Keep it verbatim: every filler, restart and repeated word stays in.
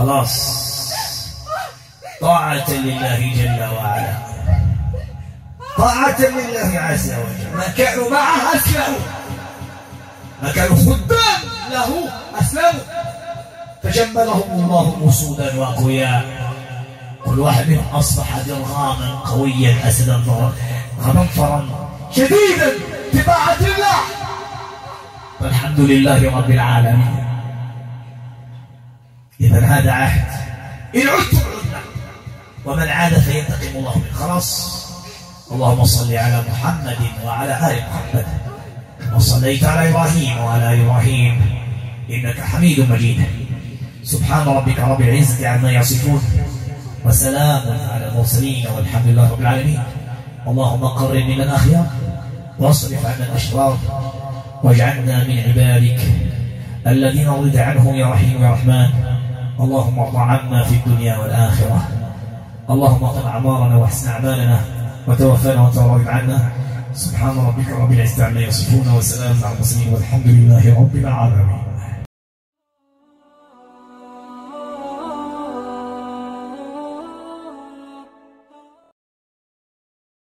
خلاص طاعة لله جل وعلا، طاعة لله عز وجل. ما كانوا معه أسلموا، ما كانوا خدام له أسلموا، فجملهم الله أسودا وأقوياء. كل واحد منهم أصبح درغاما قويا أسدا غضنفرا شديدا في طاعة الله، والحمد لله رب العالمين. إذا هذا عهد، إن عدتم عدنا، ومن عاد فينتقم الله منه. خلاص. اللهم صل على محمد وعلى آل محمد، وصليت على إبراهيم وعلى آل إبراهيم إنك حميد مجيد. سبحان ربك رب العزة عما يصفون، وسلام على المرسلين، والحمد لله رب العالمين. اللهم قرب من الأخيار، واصرف عنا الأشرار، واجعلنا من عبادك الذين رضيت عنهم يا رحيم يا رحمن. اللهم ارض عنا في الدنيا والآخرة. اللهم اطل أعمارنا واحسن أعمالنا، وتوفنا وتراض عنا. سبحان ربك رب العزة عما يصفون، وسلام على المرسلين، والحمد لله رب العالمين.